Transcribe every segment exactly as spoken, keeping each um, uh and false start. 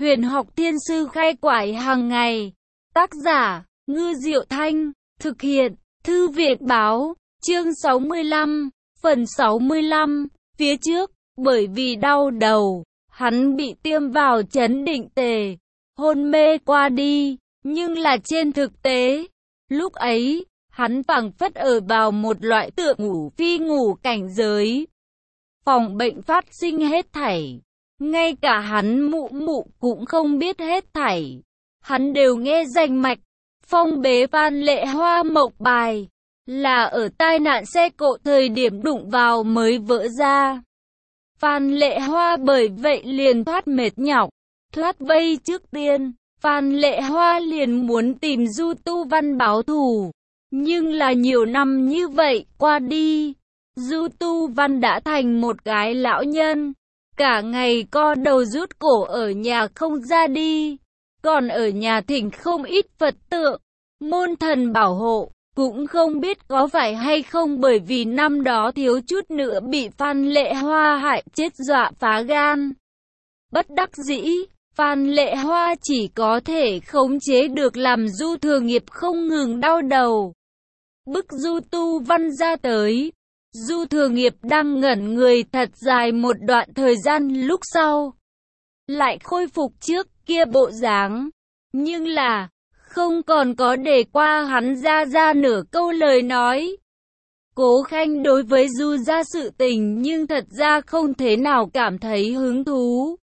Huyền học thiên sư khai quải hàng ngày. Tác giả, Ngư Diệu Thanh. Thực hiện, Thư viện báo. Chương sáu mươi lăm, phần sáu mươi lăm. Phía trước, bởi vì đau đầu, hắn bị tiêm vào chấn định tề, hôn mê qua đi. Nhưng là trên thực tế, lúc ấy, hắn phảng phất ở vào một loại tựa ngủ phi ngủ cảnh giới. Phòng bệnh phát sinh hết thảy, ngay cả hắn mụ mụ cũng không biết hết thảy. Hắn đều nghe rành mạch. Phong bế Phan Lệ Hoa mộc bài, là ở tai nạn xe cộ thời điểm đụng vào mới vỡ ra. Phan Lệ Hoa bởi vậy liền thoát mệt nhọc, thoát vây trước tiên. Phan Lệ Hoa liền muốn tìm Du Tu Văn báo thù. Nhưng là nhiều năm như vậy qua đi, Du Tu Văn đã thành một cái lão nhân, cả ngày co đầu rút cổ ở nhà không ra đi, còn ở nhà thỉnh không ít Phật tượng, môn thần bảo hộ. Cũng không biết có phải hay không bởi vì năm đó thiếu chút nữa bị Phan Lệ Hoa hại chết dọa phá gan. Bất đắc dĩ, Phan Lệ Hoa chỉ có thể khống chế được làm Du Thừa Nghiệp không ngừng đau đầu. Bức Du Tu Văn ra tới, Du Thừa Nghiệp đang ngẩn người thật dài một đoạn thời gian, lúc sau lại khôi phục trước kia bộ dáng. Nhưng là không còn có để qua hắn ra ra nửa câu lời nói. Cố Khanh đối với Du gia sự tình nhưng thật ra không thế nào cảm thấy hứng thú.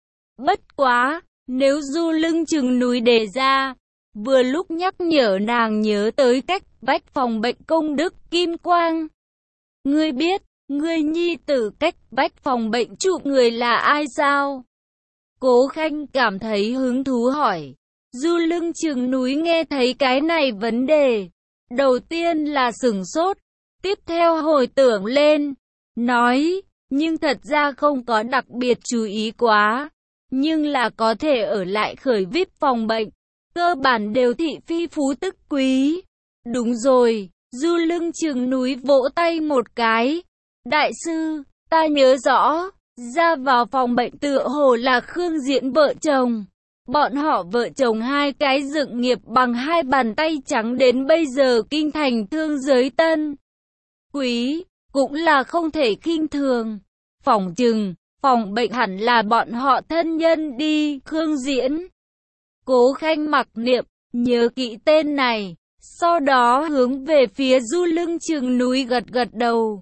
Bất quá, nếu Du lưng chừng núi đề ra, vừa lúc nhắc nhở nàng nhớ tới cách vách phòng bệnh công đức Kim Quang. Ngươi biết, ngươi nhi tử cách vách phòng bệnh trụ người là ai sao? Cố Khanh cảm thấy hứng thú hỏi. Du lưng chừng núi nghe thấy cái này vấn đề, đầu tiên là sửng sốt, tiếp theo hồi tưởng lên, nói, nhưng thật ra không có đặc biệt chú ý quá, nhưng là có thể ở lại khởi vi ai pi phòng bệnh, cơ bản đều thị phi phú tức quý. Đúng rồi, Du lưng chừng núi vỗ tay một cái, đại sư, ta nhớ rõ, ra vào phòng bệnh tựa hồ là Khương Diễn vợ chồng. Bọn họ vợ chồng hai cái dựng nghiệp bằng hai bàn tay trắng đến bây giờ kinh thành thương giới tân quý, cũng là không thể khinh thường. Phỏng chừng, phòng bệnh hẳn là bọn họ thân nhân đi. Khương Diễn. Cố Khanh mặc niệm, nhớ kỹ tên này, sau đó hướng về phía Du lưng chừng núi gật gật đầu,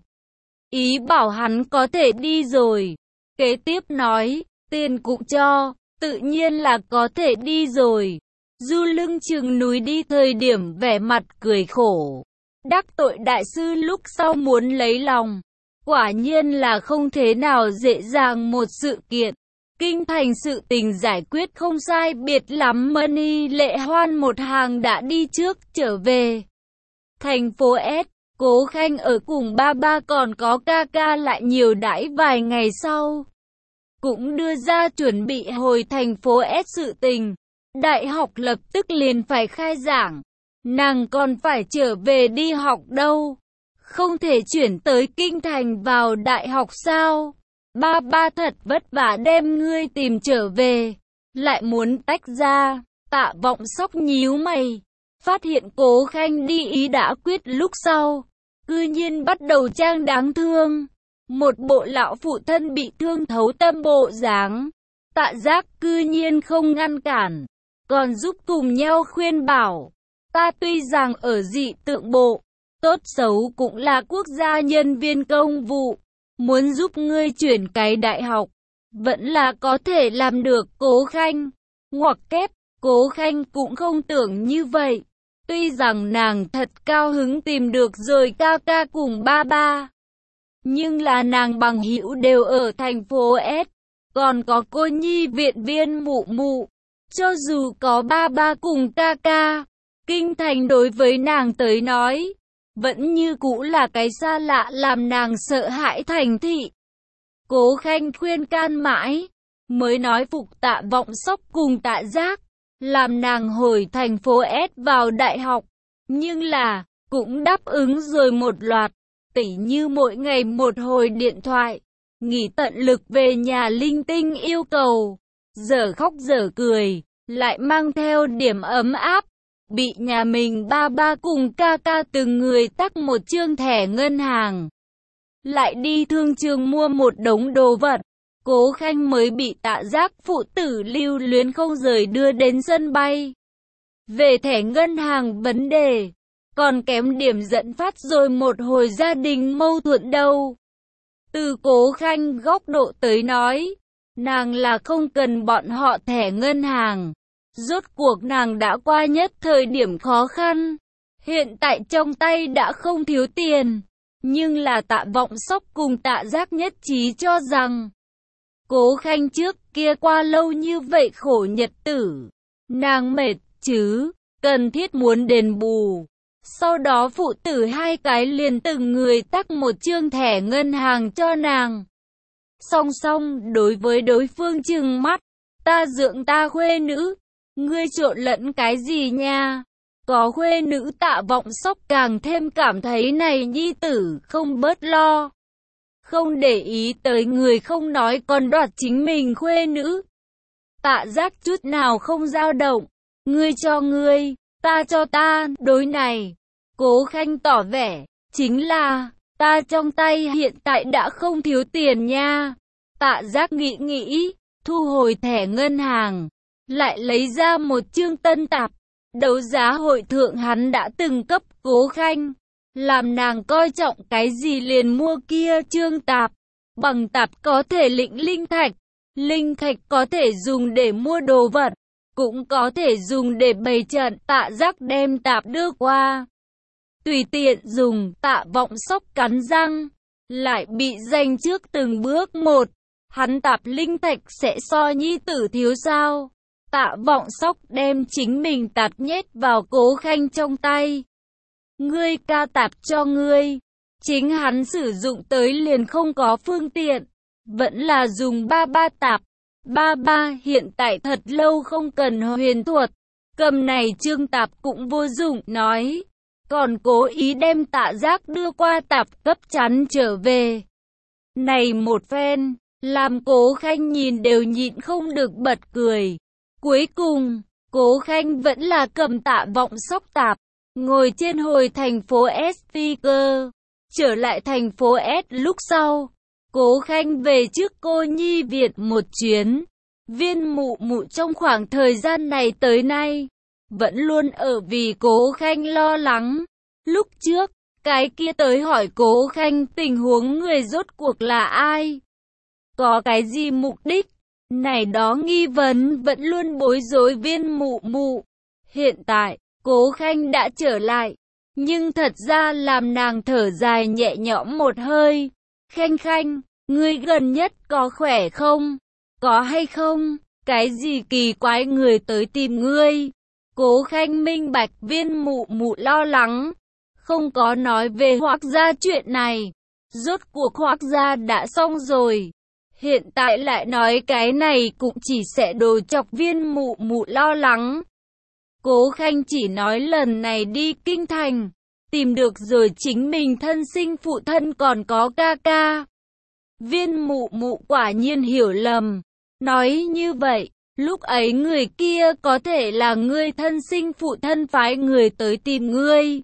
ý bảo hắn có thể đi rồi. Kế tiếp nói, tiền cũng cho, tự nhiên là có thể đi rồi. Du lưng chừng núi đi thời điểm vẻ mặt cười khổ. Đắc tội đại sư lúc sau muốn lấy lòng, quả nhiên là không thế nào dễ dàng một sự kiện. Kinh thành sự tình giải quyết không sai biệt lắm. Mani Lệ Hoan một hàng đã đi trước trở về thành phố S. Cố Khanh ở cùng ba ba còn có ca ca lại nhiều đãi vài ngày sau, cũng đưa ra chuẩn bị hồi thành phố S sự tình. Đại học lập tức liền phải khai giảng, nàng còn phải trở về đi học đâu, không thể chuyển tới kinh thành vào đại học sao? Ba ba thật vất vả đem ngươi tìm trở về, lại muốn tách ra. Tạ Vọng Sóc nhíu mày, phát hiện Cố Khanh đi ý đã quyết lúc sau, cư nhiên bắt đầu trang đáng thương. Một bộ lão phụ thân bị thương thấu tâm bộ dáng. Tạ Giác cư nhiên không ngăn cản, còn giúp cùng nhau khuyên bảo. Ta tuy rằng ở dị tượng bộ, tốt xấu cũng là quốc gia nhân viên công vụ, muốn giúp ngươi chuyển cái đại học, vẫn là có thể làm được. Cố Khanh, ngoặc kép, Cố Khanh cũng không tưởng như vậy. Tuy rằng nàng thật cao hứng tìm được rồi ca ca cùng ba ba, nhưng là nàng bằng hữu đều ở thành phố S, còn có cô nhi viện viên mụ mụ. Cho dù có ba ba cùng ca ca, kinh thành đối với nàng tới nói, vẫn như cũ là cái xa lạ làm nàng sợ hãi thành thị. Cố Khanh khuyên can mãi, mới nói phục Tạ Vọng Sóc cùng Tạ Giác, làm nàng hồi thành phố S vào đại học. Nhưng là, cũng đáp ứng rồi một loạt, tỉ như mỗi ngày một hồi điện thoại, nghỉ tận lực về nhà linh tinh yêu cầu. dở khóc dở cười, lại mang theo điểm ấm áp. Bị nhà mình ba ba cùng ca ca từng người tắc một chương thẻ ngân hàng. Lại đi thương trường mua một đống đồ vật. Cố Khanh mới bị Tạ Giác phụ tử lưu luyến không rời đưa đến sân bay. Về thẻ ngân hàng vấn đề, còn kém điểm dẫn phát rồi một hồi gia đình mâu thuẫn đâu. Từ Cố Khanh góc độ tới nói, nàng là không cần bọn họ thẻ ngân hàng. Rốt cuộc nàng đã qua nhất thời điểm khó khăn. Hiện tại trong tay đã không thiếu tiền. Nhưng là Tạ Vọng Sóc cùng Tạ Giác nhất trí cho rằng Cố Khanh trước kia qua lâu như vậy khổ nhật tử, nàng mệt chứ, cần thiết muốn đền bù. Sau đó phụ tử hai cái liền từng người tắc một chương thẻ ngân hàng cho nàng. Song song đối với đối phương trừng mắt, ta dưỡng ta khuê nữ, ngươi trộn lẫn cái gì nha? Có khuê nữ Tạ Vọng Sóc càng thêm cảm thấy này nhi tử không bớt lo. Không để ý tới người không nói còn đoạt chính mình khuê nữ. Tạ Giác chút nào không dao động. Ngươi cho ngươi, ta cho ta, đối này. Cố Khanh tỏ vẻ, chính là, ta trong tay hiện tại đã không thiếu tiền nha. Tạ Giác nghĩ nghĩ, thu hồi thẻ ngân hàng, lại lấy ra một chương tân tạp. Đấu giá hội thượng hắn đã từng cấp Cố Khanh, làm nàng coi trọng cái gì liền mua kia chương tạp. Bằng tạp có thể lĩnh linh thạch, linh thạch có thể dùng để mua đồ vật, cũng có thể dùng để bày trận. Tạ Giác đem tạp đưa qua, tùy tiện dùng. Tạ Vọng Sóc cắn răng, lại bị giành trước từng bước một. Hắn tạp linh thạch sẽ so nhi tử thiếu sao? Tạ Vọng Sóc đem chính mình tạp nhét vào Cố Khanh trong tay. Ngươi ca tạp cho ngươi, chính hắn sử dụng tới liền không có phương tiện, vẫn là dùng ba ba tạp. Ba ba hiện tại thật lâu không cần huyền thuật, cầm này chương tạp cũng vô dụng, nói. Còn cố ý đem Tạ Giác đưa qua tạp cấp chắn trở về. Này một phen, làm Cố Khanh nhìn đều nhịn không được bật cười. Cuối cùng, Cố Khanh vẫn là cầm Tạ Vọng Sóc tạp, ngồi trên hồi thành phố S Tiger. Trở lại thành phố S lúc sau, Cố Khanh về trước cô nhi viện một chuyến. Viên mụ mụ trong khoảng thời gian này tới nay, vẫn luôn ở vì Cố Khanh lo lắng. Lúc trước, cái kia tới hỏi Cố Khanh tình huống người rốt cuộc là ai? Có cái gì mục đích? Này đó nghi vấn vẫn luôn bối rối viên mụ mụ. Hiện tại, Cố Khanh đã trở lại, nhưng thật ra làm nàng thở dài nhẹ nhõm một hơi. Khanh Khanh, ngươi gần nhất có khỏe không? Có hay không? Cái gì kỳ quái người tới tìm ngươi? Cố Khanh minh bạch viên mụ mụ lo lắng, không có nói về Hoắc gia chuyện này. Rốt cuộc Hoắc gia đã xong rồi. Hiện tại lại nói cái này cũng chỉ sẽ đồ chọc viên mụ mụ lo lắng. Cố Khanh chỉ nói lần này đi kinh thành, tìm được rồi chính mình thân sinh phụ thân còn có ca ca. Viên mụ mụ quả nhiên hiểu lầm, nói như vậy, lúc ấy người kia có thể là ngươi thân sinh phụ thân phái người tới tìm ngươi.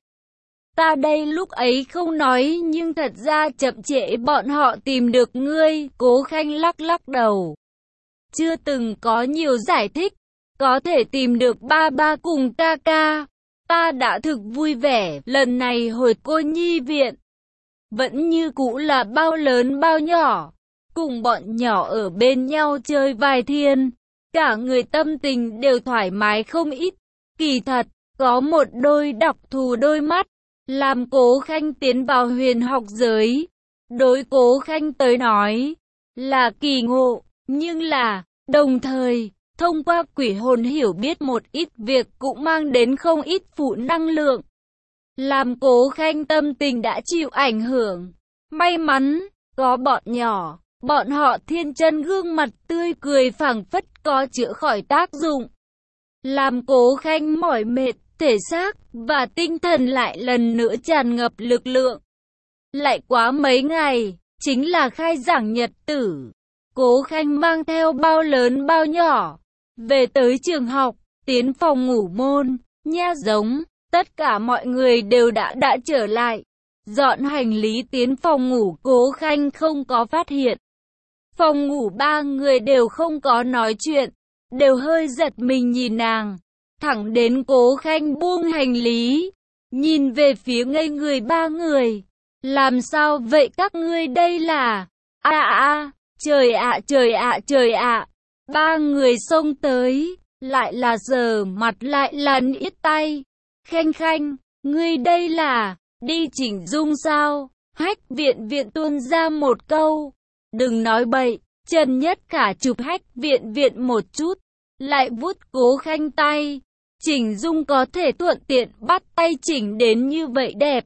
Ta đây lúc ấy không nói nhưng thật ra chậm trễ bọn họ tìm được ngươi. Cố Khanh lắc lắc đầu, chưa từng có nhiều giải thích. Có thể tìm được ba ba cùng ca ca, ta đã thực vui vẻ. Lần này hồi cô nhi viện, vẫn như cũ là bao lớn bao nhỏ, cùng bọn nhỏ ở bên nhau chơi vài thiên, cả người tâm tình đều thoải mái không ít. Kỳ thật, có một đôi đặc thù đôi mắt, làm Cố Khanh tiến vào huyền học giới. Đối Cố Khanh tới nói, là kỳ ngộ, nhưng là, đồng thời, thông qua quỷ hồn hiểu biết một ít việc cũng mang đến không ít phụ năng lượng. Làm Cố Khanh tâm tình đã chịu ảnh hưởng. May mắn, có bọn nhỏ, bọn họ thiên chân gương mặt tươi cười phảng phất có chữa khỏi tác dụng. Làm Cố Khanh mỏi mệt, thể xác và tinh thần lại lần nữa tràn ngập lực lượng. Lại quá mấy ngày, chính là khai giảng nhật tử. Cố Khanh mang theo bao lớn bao nhỏ, về tới trường học, tiến phòng ngủ môn, nha giống, tất cả mọi người đều đã đã trở lại. Dọn hành lý tiến phòng ngủ, Cố Khanh không có phát hiện. Phòng ngủ ba người đều không có nói chuyện, đều hơi giật mình nhìn nàng. Thẳng đến Cố Khanh buông hành lý, nhìn về phía ngây người ba người. Làm sao vậy các ngươi đây là... a à, a trời ạ trời ạ trời ạ. Ba người xông tới, lại là giở mặt lại là niết tay. Khanh Khanh, ngươi đây là... đi chỉnh dung sao? Hách Viện Viện tuôn ra một câu. Đừng nói bậy. Trần Nhất Khả chụp Hách Viện Viện một chút, lại vuốt Cố Khanh tay. Chỉnh dung có thể thuận tiện bắt tay chỉnh đến như vậy đẹp.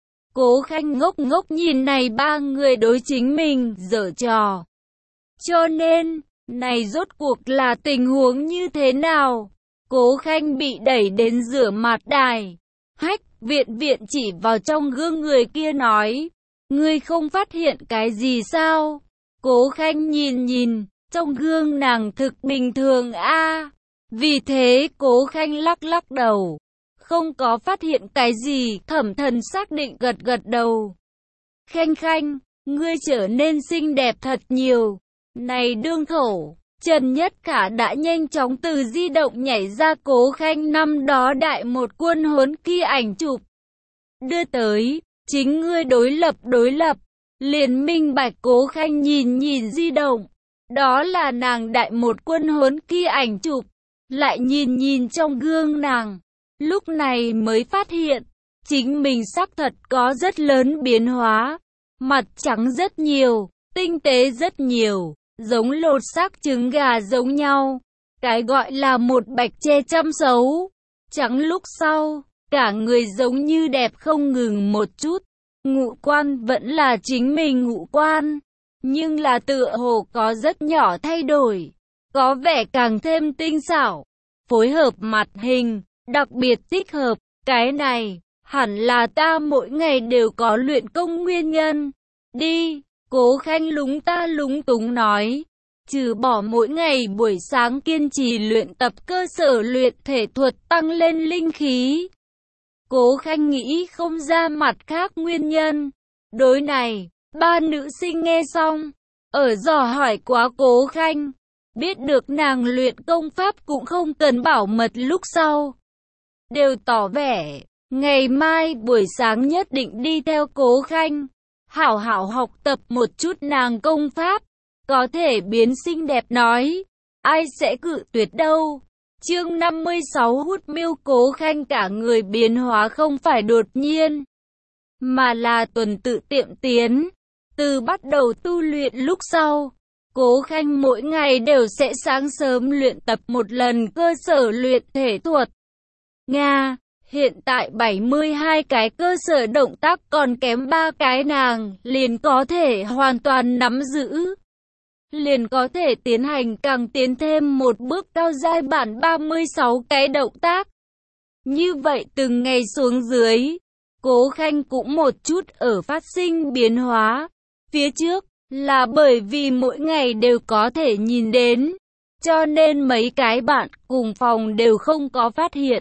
Cố Khanh ngốc ngốc nhìn này ba người đối chính mình giở trò. Cho nên, này rốt cuộc là tình huống như thế nào? Cố Khanh bị đẩy đến rửa mặt đài. Hách Viện Viện chỉ vào trong gương người kia nói, ngươi không phát hiện cái gì sao? Cố Khanh nhìn nhìn, trong gương nàng thực bình thường a. À. Vì thế Cố Khanh lắc lắc đầu, không có phát hiện cái gì. Thẩm Thần xác định gật gật đầu. Khanh Khanh, ngươi trở nên xinh đẹp thật nhiều. Này đương thổ, Trần Nhất Khả đã nhanh chóng từ di động nhảy ra Cố Khanh năm đó đại một quân huấn kia ảnh chụp. Đưa tới, chính ngươi đối lập đối lập. Liền minh bạch. Cố Khanh nhìn nhìn di động, đó là nàng đại một quân huấn kia ảnh chụp, lại nhìn nhìn trong gương nàng, lúc này mới phát hiện, chính mình xác thật có rất lớn biến hóa, mặt trắng rất nhiều, tinh tế rất nhiều, giống lột xác trứng gà giống nhau, cái gọi là một bạch che chăm xấu, trắng lúc sau, cả người giống như đẹp không ngừng một chút. Ngũ quan vẫn là chính mình ngũ quan, nhưng là tựa hồ có rất nhỏ thay đổi, có vẻ càng thêm tinh xảo, phối hợp mặt hình, đặc biệt thích hợp. Cái này, hẳn là ta mỗi ngày đều có luyện công nguyên nhân. Đi, Cố Khanh lúng ta lúng túng nói, trừ bỏ mỗi ngày buổi sáng kiên trì luyện tập cơ sở luyện thể thuật tăng lên linh khí. Cố Khanh nghĩ không ra mặt khác nguyên nhân. Đối này, ba nữ sinh nghe xong, ở dò hỏi quá Cố Khanh, biết được nàng luyện công pháp cũng không cần bảo mật lúc sau. Đều tỏ vẻ, ngày mai buổi sáng nhất định đi theo Cố Khanh, hảo hảo học tập một chút nàng công pháp, có thể biến xinh đẹp nói, ai sẽ cự tuyệt đâu. Chương năm mươi sáu hút miêu. Cố Khanh cả người biến hóa không phải đột nhiên, mà là tuần tự tiệm tiến. Từ bắt đầu tu luyện lúc sau, Cố Khanh mỗi ngày đều sẽ sáng sớm luyện tập một lần cơ sở luyện thể thuật. Nga, hiện tại bảy mươi hai cái cơ sở động tác còn kém ba cái nàng liền có thể hoàn toàn nắm giữ. Liền có thể tiến hành càng tiến thêm một bước cao giai bản ba mươi sáu cái động tác. Như vậy từng ngày xuống dưới, Cố Khanh cũng một chút ở phát sinh biến hóa. Phía trước, là bởi vì mỗi ngày đều có thể nhìn đến, cho nên mấy cái bạn cùng phòng đều không có phát hiện.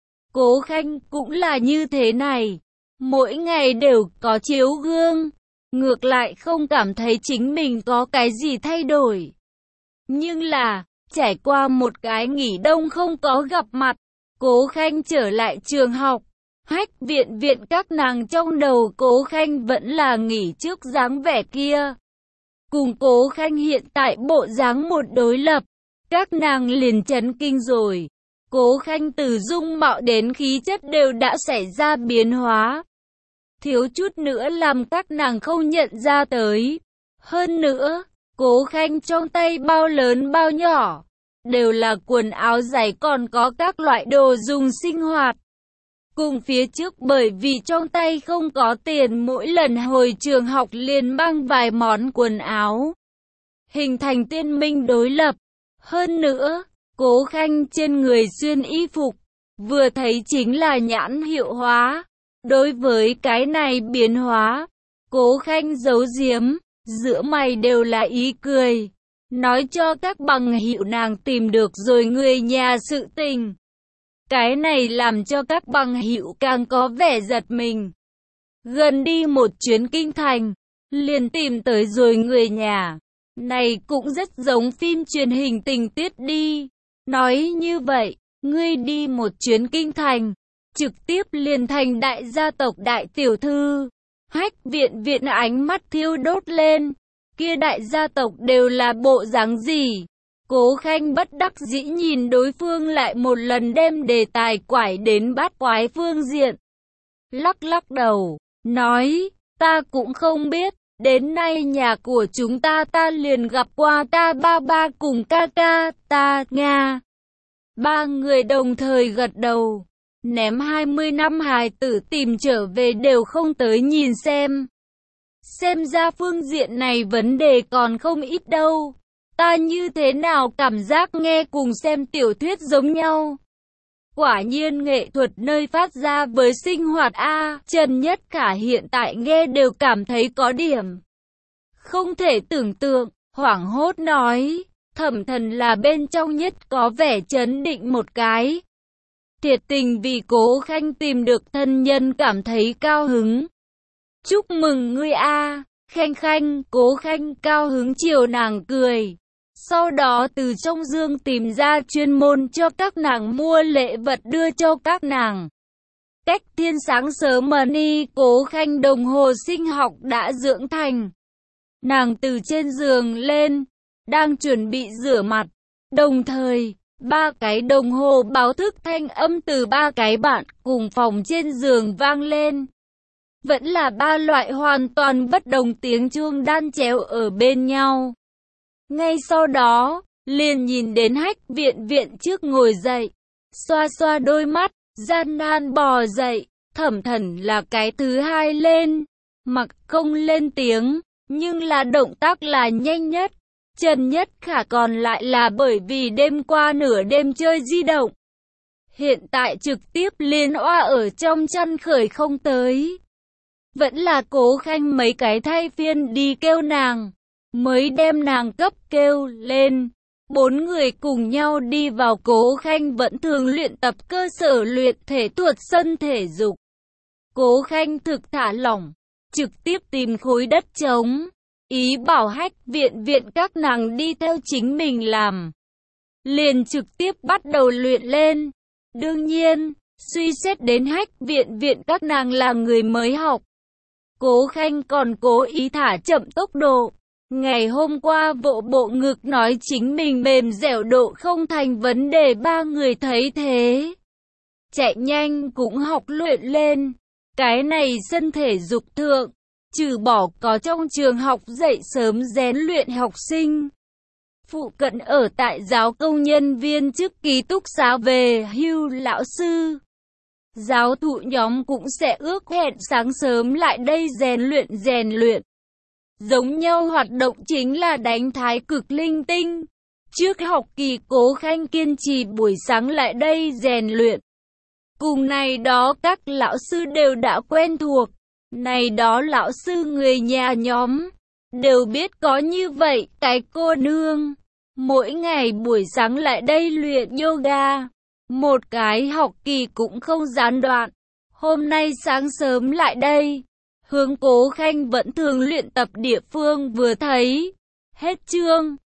Cố Khanh cũng là như thế này, mỗi ngày đều có chiếu gương. Ngược lại không cảm thấy chính mình có cái gì thay đổi. Nhưng là, trải qua một cái nghỉ đông không có gặp mặt, Cố Khanh trở lại trường học. Hách Viện Viện các nàng trong đầu Cố Khanh vẫn là nghỉ trước dáng vẻ kia. Cùng Cố Khanh hiện tại bộ dáng một đối lập, các nàng liền chấn kinh rồi. Cố Khanh từ dung mạo đến khí chất đều đã xảy ra biến hóa. Thiếu chút nữa làm các nàng không nhận ra tới. Hơn nữa, Cố Khanh trong tay bao lớn bao nhỏ, đều là quần áo giày còn có các loại đồ dùng sinh hoạt. Cùng phía trước bởi vì trong tay không có tiền mỗi lần hồi trường học liền mang vài món quần áo, hình thành tiên minh đối lập. Hơn nữa, Cố Khanh trên người xuyên y phục, vừa thấy chính là nhãn hiệu hóa. Đối với cái này biến hóa, Cố Khanh giấu giếm, giữa mày đều là ý cười. nói cho các bằng hữu nàng tìm được rồi người nhà sự tình. Cái này làm cho các bằng hữu càng có vẻ giật mình. Gần đi một chuyến kinh thành, liền tìm tới rồi người nhà. Này cũng rất giống phim truyền hình tình tiết đi. Nói như vậy, ngươi đi một chuyến kinh thành, trực tiếp liền thành đại gia tộc đại tiểu thư. Hách Viện Viện ánh mắt thiêu đốt lên. Kia đại gia tộc đều là bộ dáng gì? Cố Khanh bất đắc dĩ nhìn đối phương lại một lần đem đề tài quải đến bát quái phương diện. Lắc lắc đầu, nói, ta cũng không biết, đến nay nhà của chúng ta ta liền gặp qua ta ba ba cùng ca ca, ta, Nga. Ba người đồng thời gật đầu, ném hai mươi năm hài tử tìm trở về đều không tới nhìn xem. Xem ra phương diện này vấn đề còn không ít đâu. Ta như thế nào cảm giác nghe cùng xem tiểu thuyết giống nhau. Quả nhiên nghệ thuật nơi phát ra với sinh hoạt A. Trần Nhất Khả hiện tại nghe đều cảm thấy có điểm không thể tưởng tượng, hoảng hốt nói, Thẩm Thần là bên trong nhất có vẻ chấn định một cái. Thiệt tình vì Cố Khanh tìm được thân nhân cảm thấy cao hứng. Chúc mừng ngươi A. Khanh Khanh, Cố Khanh cao hứng chiều nàng cười. Sau đó từ trong dương tìm ra chuyên môn cho các nàng mua lễ vật đưa cho các nàng. Cách thiên sáng sớm mà ni Cố Khanh đồng hồ sinh học đã dưỡng thành. Nàng từ trên giường lên, đang chuẩn bị rửa mặt. Đồng thời, ba cái đồng hồ báo thức thanh âm từ ba cái bạn cùng phòng trên giường vang lên. Vẫn là ba loại hoàn toàn bất đồng tiếng chuông đan chéo ở bên nhau. Ngay sau đó, liền nhìn đến Hách Viện Viện trước ngồi dậy, xoa xoa đôi mắt, gian nan bò dậy. Thẩm Thần là cái thứ hai lên, mặc không lên tiếng, nhưng là động tác là nhanh nhất. Trần Nhất Khả còn lại là bởi vì đêm qua nửa đêm chơi di động. Hiện tại trực tiếp liên oa ở trong chăn khởi không tới. Vẫn là Cố Khanh mấy cái thay phiên đi kêu nàng, mới đem nàng cấp kêu lên. Bốn người cùng nhau đi vào Cố Khanh vẫn thường luyện tập cơ sở luyện thể thuật sân thể dục. Cố Khanh thực thả lỏng, trực tiếp tìm khối đất trống, ý bảo Hách Viện Viện các nàng đi theo chính mình làm. Liền trực tiếp bắt đầu luyện lên. Đương nhiên, suy xét đến Hách Viện Viện các nàng là người mới học, Cố Khanh còn cố ý thả chậm tốc độ. Ngày hôm qua vỗ bộ ngực nói chính mình mềm dẻo độ không thành vấn đề, ba người thấy thế. Chạy nhanh cũng học luyện lên. Cái này sân thể dục thượng, trừ bỏ có trong trường học dậy sớm rèn luyện học sinh. Phụ cận ở tại giáo công nhân viên chức ký túc xá về hưu lão sư. Giáo thụ nhóm cũng sẽ ước hẹn sáng sớm lại đây rèn luyện rèn luyện. Giống nhau hoạt động chính là đánh thái cực linh tinh. Trước học kỳ Cố Khanh kiên trì buổi sáng lại đây rèn luyện. Cùng này đó các lão sư đều đã quen thuộc. Này đó lão sư người nhà nhóm đều biết có như vậy cái cô nương. Mỗi ngày buổi sáng lại đây luyện yoga. Một cái học kỳ cũng không gián đoạn. Hôm nay sáng sớm lại đây. Hướng Cố Khanh vẫn thường luyện tập địa phương vừa thấy. Hết chương.